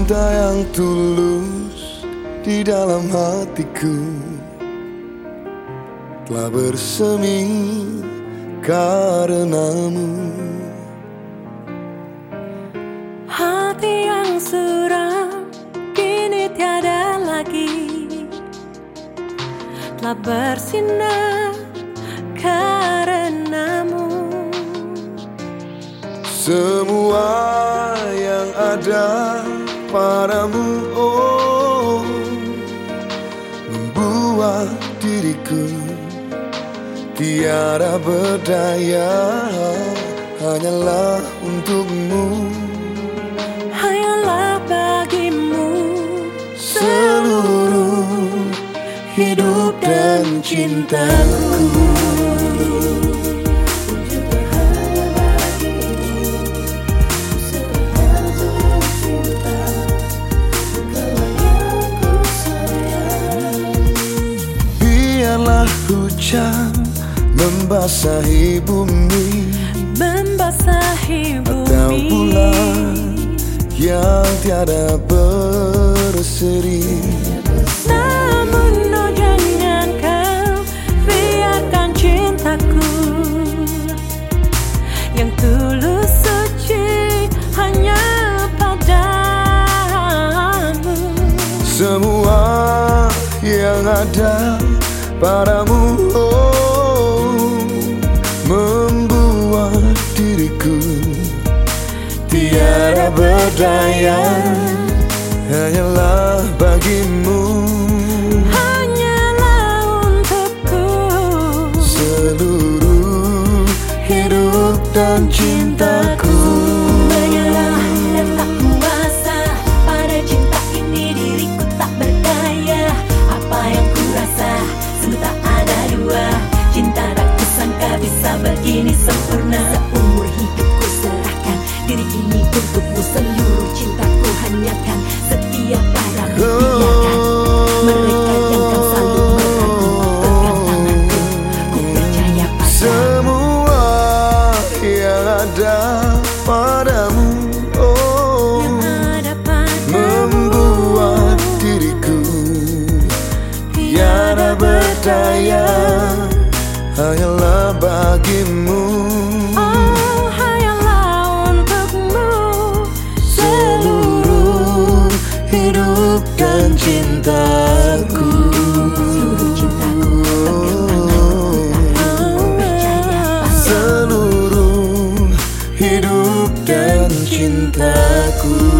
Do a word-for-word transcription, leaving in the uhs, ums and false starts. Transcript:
Cinta yang tulus di dalam hatiku telah bersemi karenamu. Hati yang suram kini tiada lagi, telah bersinar karenamu. Semua yang ada padamu, oh, membuat diriku tiada berdaya. Hanyalah untukmu, hanyalah bagimu seluruh hidup dan cintaku. Biarlah hujan membasahi bumi, membasahi bumi, atau bulan yang tiada berseri. Namun oh jangan kau biarkan cintaku yang tulus suci hanya padamu. Semua yang ada padamu, oh, membuat diriku tiada berdaya. Hanyalah bagimu, hanyalah untukku seluruh hidup dan cintaku. Menyerah dan tak kuasa pada cinta ini, diriku tak berdaya. Apa yang kurasa sungguh tak ada dua. Cinta tak kusangka bisa begini sempurna. Seumur hidupku serahkan diri ini untukmu. Seluruh cintaku hanyakan setia padamu. Biarkan mereka yang kan selalu meragukan tanganku. Ku percaya padamu. Semua yang ada padamu, oh, membuat diriku tiada berdaya. Hanyalah bagimu, oh, hanyalah untukmu seluruh hidup dan cintaku. Seluruh cintaku Seluruh hidup dan cintaku.